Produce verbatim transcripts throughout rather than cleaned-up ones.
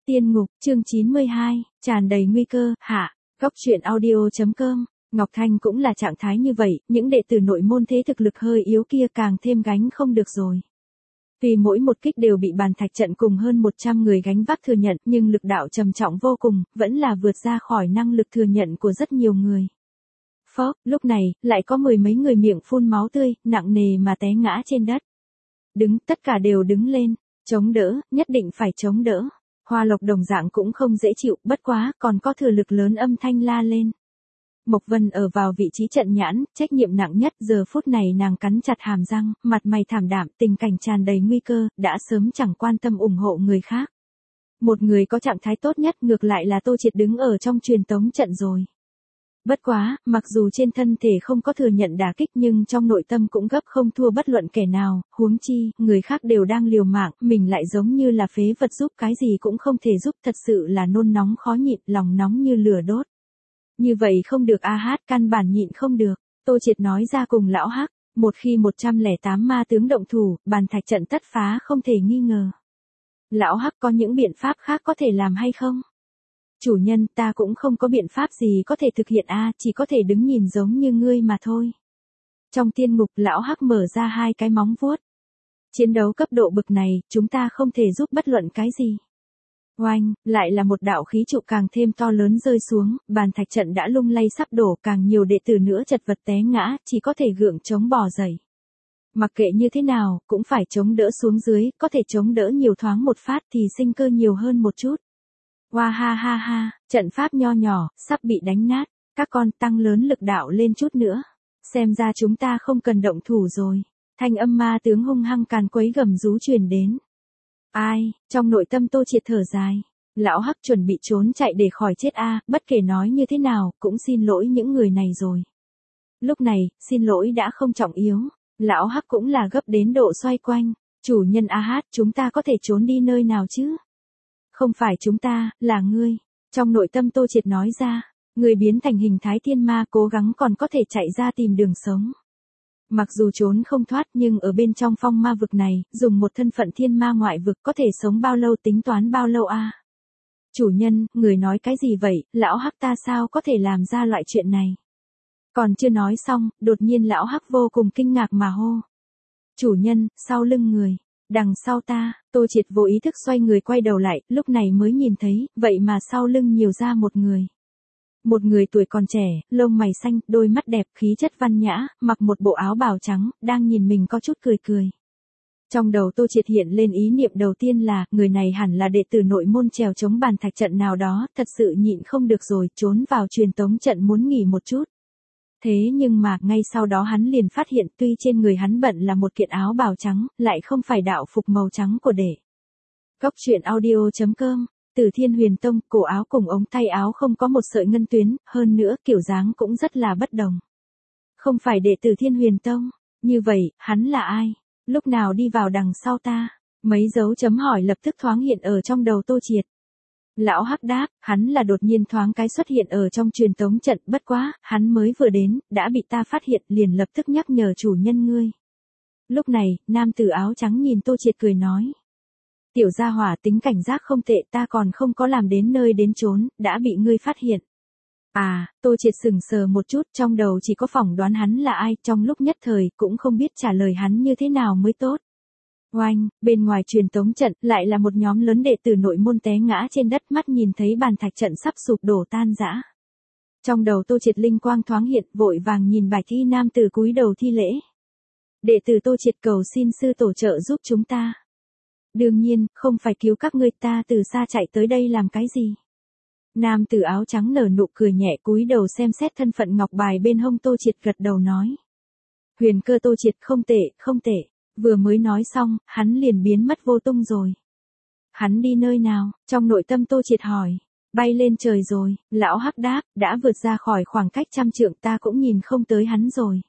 Tiên ngục, chương chín mươi hai, tràn đầy nguy cơ, hạ, góc truyện audio.com, Ngọc Thanh cũng là trạng thái như vậy, những đệ tử nội môn thế thực lực hơi yếu kia càng thêm gánh không được rồi. Vì mỗi một kích đều bị bàn thạch trận cùng hơn một trăm người gánh vác thừa nhận, nhưng lực đạo trầm trọng vô cùng, vẫn là vượt ra khỏi năng lực thừa nhận của rất nhiều người. Phốc, lúc này, lại có mười mấy người miệng phun máu tươi, nặng nề mà té ngã trên đất. Đứng, tất cả đều đứng lên, chống đỡ, nhất định phải chống đỡ. Hoa Lộc đồng dạng cũng không dễ chịu, bất quá, còn có thừa lực lớn âm thanh la lên. Mộc Vân ở vào vị trí trận nhãn, trách nhiệm nặng nhất, giờ phút này nàng cắn chặt hàm răng, mặt mày thảm đạm, tình cảnh tràn đầy nguy cơ, đã sớm chẳng quan tâm ủng hộ người khác. Một người có trạng thái tốt nhất ngược lại là Tô Triệt đứng ở trong truyền tống trận rồi. Bất quá, mặc dù trên thân thể không có thừa nhận đả kích nhưng trong nội tâm cũng gấp không thua bất luận kẻ nào, huống chi, người khác đều đang liều mạng, mình lại giống như là phế vật giúp cái gì cũng không thể giúp, thật sự là nôn nóng khó nhịn, lòng nóng như lửa đốt. Như vậy không được a hát, căn bản nhịn không được, Tô Triệt nói ra cùng lão Hắc, một khi một trăm lẻ tám ma tướng động thủ, bàn thạch trận tất phá không thể nghi ngờ. Lão Hắc có những biện pháp khác có thể làm hay không? Chủ nhân, ta cũng không có biện pháp gì có thể thực hiện a, chỉ có thể đứng nhìn giống như ngươi mà thôi. Trong tiên ngục, lão Hắc mở ra hai cái móng vuốt. Chiến đấu cấp độ bực này, chúng ta không thể giúp bất luận cái gì. Oanh, lại là một đạo khí trụ càng thêm to lớn rơi xuống, bàn thạch trận đã lung lay sắp đổ, càng nhiều đệ tử nữa chật vật té ngã, chỉ có thể gượng chống bò dậy. Mặc kệ như thế nào, cũng phải chống đỡ xuống dưới, có thể chống đỡ nhiều thoáng một phát thì sinh cơ nhiều hơn một chút. Hoa ha ha ha, trận pháp nho nhỏ, sắp bị đánh nát, các con tăng lớn lực đạo lên chút nữa. Xem ra chúng ta không cần động thủ rồi. Thanh âm ma tướng hung hăng càn quấy gầm rú truyền đến. Ai, trong nội tâm Tô Triệt thở dài. Lão Hắc chuẩn bị trốn chạy để khỏi chết a, bất kể nói như thế nào, cũng xin lỗi những người này rồi. Lúc này, xin lỗi đã không trọng yếu. Lão Hắc cũng là gấp đến độ xoay quanh. Chủ nhân a hát, chúng ta có thể trốn đi nơi nào chứ? Không phải chúng ta, là ngươi. Trong nội tâm Tô Triệt nói ra, người biến thành hình thái thiên ma cố gắng còn có thể chạy ra tìm đường sống. Mặc dù trốn không thoát nhưng ở bên trong phong ma vực này, dùng một thân phận thiên ma ngoại vực có thể sống bao lâu tính toán bao lâu a? Chủ nhân, người nói cái gì vậy, lão Hắc ta sao có thể làm ra loại chuyện này? Còn chưa nói xong, đột nhiên lão Hắc vô cùng kinh ngạc mà hô. Chủ nhân, sau lưng người. Đằng sau ta, Tô Triệt vô ý thức xoay người quay đầu lại, lúc này mới nhìn thấy, vậy mà sau lưng nhiều ra một người. Một người tuổi còn trẻ, lông mày xanh, đôi mắt đẹp, khí chất văn nhã, mặc một bộ áo bào trắng, đang nhìn mình có chút cười cười. Trong đầu Tô Triệt hiện lên ý niệm đầu tiên là, người này hẳn là đệ tử nội môn trèo chống bàn thạch trận nào đó, thật sự nhịn không được rồi, trốn vào truyền tống trận muốn nghỉ một chút. Thế nhưng mà, ngay sau đó hắn liền phát hiện tuy trên người hắn bận là một kiện áo bào trắng, lại không phải đạo phục màu trắng của đệ. Góc truyện audio.com, Từ Thiên Huyền Tông, cổ áo cùng ống tay áo không có một sợi ngân tuyến, hơn nữa kiểu dáng cũng rất là bất đồng. Không phải đệ tử Thiên Huyền Tông, như vậy, hắn là ai? Lúc nào đi vào đằng sau ta? Mấy dấu chấm hỏi lập tức thoáng hiện ở trong đầu Tô Triệt. Lão Hắc đáp, hắn là đột nhiên thoáng cái xuất hiện ở trong truyền tống trận, bất quá, hắn mới vừa đến, đã bị ta phát hiện, liền lập tức nhắc nhở chủ nhân ngươi. Lúc này, nam tử áo trắng nhìn Tô Triệt cười nói. Tiểu gia hỏa tính cảnh giác không tệ, ta còn không có làm đến nơi đến chốn, đã bị ngươi phát hiện. À, Tô Triệt sừng sờ một chút, trong đầu chỉ có phỏng đoán hắn là ai, trong lúc nhất thời, cũng không biết trả lời hắn như thế nào mới tốt. Oanh, bên ngoài truyền tống trận, lại là một nhóm lớn đệ tử nội môn té ngã trên đất, mắt nhìn thấy bàn thạch trận sắp sụp đổ tan rã. Trong đầu Tô Triệt linh quang thoáng hiện, vội vàng nhìn Bạch Y nam tử cúi đầu thi lễ. Đệ tử Tô Triệt cầu xin sư tổ trợ giúp chúng ta. Đương nhiên, không phải cứu các ngươi, ta từ xa chạy tới đây làm cái gì? Nam tử áo trắng nở nụ cười nhẹ, cúi đầu xem xét thân phận ngọc bài bên hông Tô Triệt, gật đầu nói. Huyền cơ Tô Triệt, không tệ, không tệ. Vừa mới nói xong, hắn liền biến mất vô tung rồi. Hắn đi nơi nào? Trong nội tâm Tô Triệt hỏi. Bay lên trời rồi, lão Hắc đáp, đã vượt ra khỏi khoảng cách trăm trượng, ta cũng nhìn không tới hắn rồi.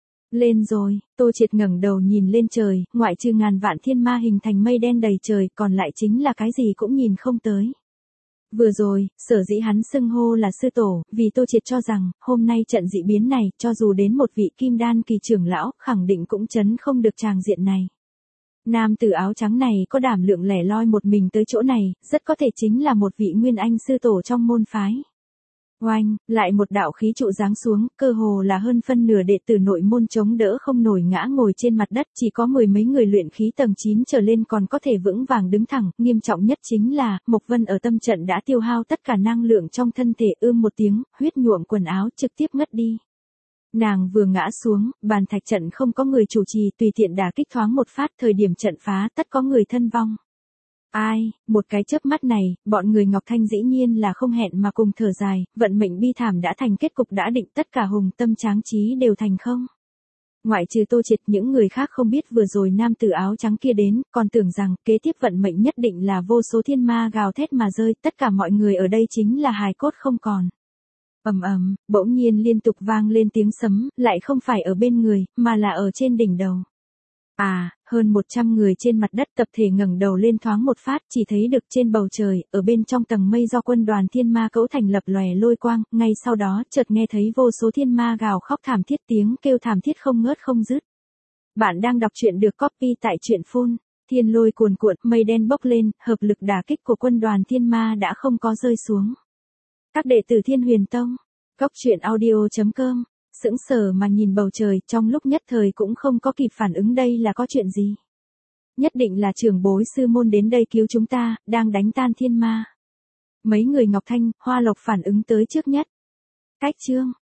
Lên rồi, Tô Triệt ngẩng đầu nhìn lên trời, ngoại trừ ngàn vạn thiên ma hình thành mây đen đầy trời, còn lại chính là cái gì cũng nhìn không tới. Vừa rồi, sở dĩ hắn xưng hô là sư tổ, vì Tô Triệt cho rằng, hôm nay trận dị biến này, cho dù đến một vị kim đan kỳ trưởng lão, khẳng định cũng chấn không được tràng diện này. Nam tử áo trắng này có đảm lượng lẻ loi một mình tới chỗ này, rất có thể chính là một vị nguyên anh sư tổ trong môn phái. Oanh, lại một đạo khí trụ giáng xuống, cơ hồ là hơn phân nửa đệ tử nội môn chống đỡ không nổi ngã ngồi trên mặt đất, chỉ có mười mấy người luyện khí tầng chín trở lên còn có thể vững vàng đứng thẳng, nghiêm trọng nhất chính là, Mộc Vân ở tâm trận đã tiêu hao tất cả năng lượng trong thân thể, ưm một tiếng, huyết nhuộm quần áo trực tiếp ngất đi. Nàng vừa ngã xuống, bàn thạch trận không có người chủ trì, tùy tiện đả kích thoáng một phát, thời điểm trận phá tất có người thân vong. Ai, một cái chớp mắt này, bọn người Ngọc Thanh dĩ nhiên là không hẹn mà cùng thở dài, vận mệnh bi thảm đã thành kết cục đã định, tất cả hùng tâm tráng trí đều thành không. Ngoại trừ Tô Triệt, những người khác không biết vừa rồi nam tử áo trắng kia đến, còn tưởng rằng kế tiếp vận mệnh nhất định là vô số thiên ma gào thét mà rơi, tất cả mọi người ở đây chính là hài cốt không còn. Ầm ầm, bỗng nhiên liên tục vang lên tiếng sấm, lại không phải ở bên người, mà là ở trên đỉnh đầu. À, hơn một trăm người trên mặt đất tập thể ngẩng đầu lên thoáng một phát, chỉ thấy được trên bầu trời, ở bên trong tầng mây do quân đoàn thiên ma cấu thành lập lòe lôi quang, ngay sau đó chợt nghe thấy vô số thiên ma gào khóc thảm thiết, tiếng kêu thảm thiết không ngớt không dứt. Bạn đang đọc truyện được copy tại truyện phun, thiên lôi cuồn cuộn, mây đen bốc lên, hợp lực đả kích của quân đoàn thiên ma đã không có rơi xuống. Các đệ tử Thiên Huyền Tông, góc truyện audio chấm com, sững sờ mà nhìn bầu trời, trong lúc nhất thời cũng không có kịp phản ứng đây là có chuyện gì. Nhất định là trưởng bối sư môn đến đây cứu chúng ta, đang đánh tan thiên ma. Mấy người Ngọc Thanh, Hoa Lộc phản ứng tới trước nhất. Cách chương,